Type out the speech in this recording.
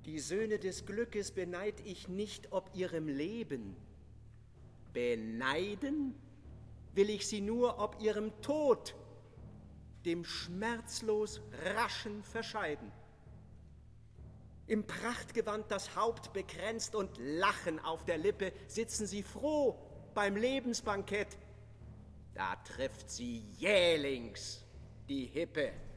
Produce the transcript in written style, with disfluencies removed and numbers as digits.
Die Söhne des Glückes beneid ich nicht ob ihrem Leben. Beneiden will ich sie nur ob ihrem Tod, dem schmerzlos raschen Verscheiden. Im Prachtgewand das Haupt bekränzt und Lachen auf der Lippe, sitzen sie froh beim Lebensbankett. Da trifft sie jählings die Hippe.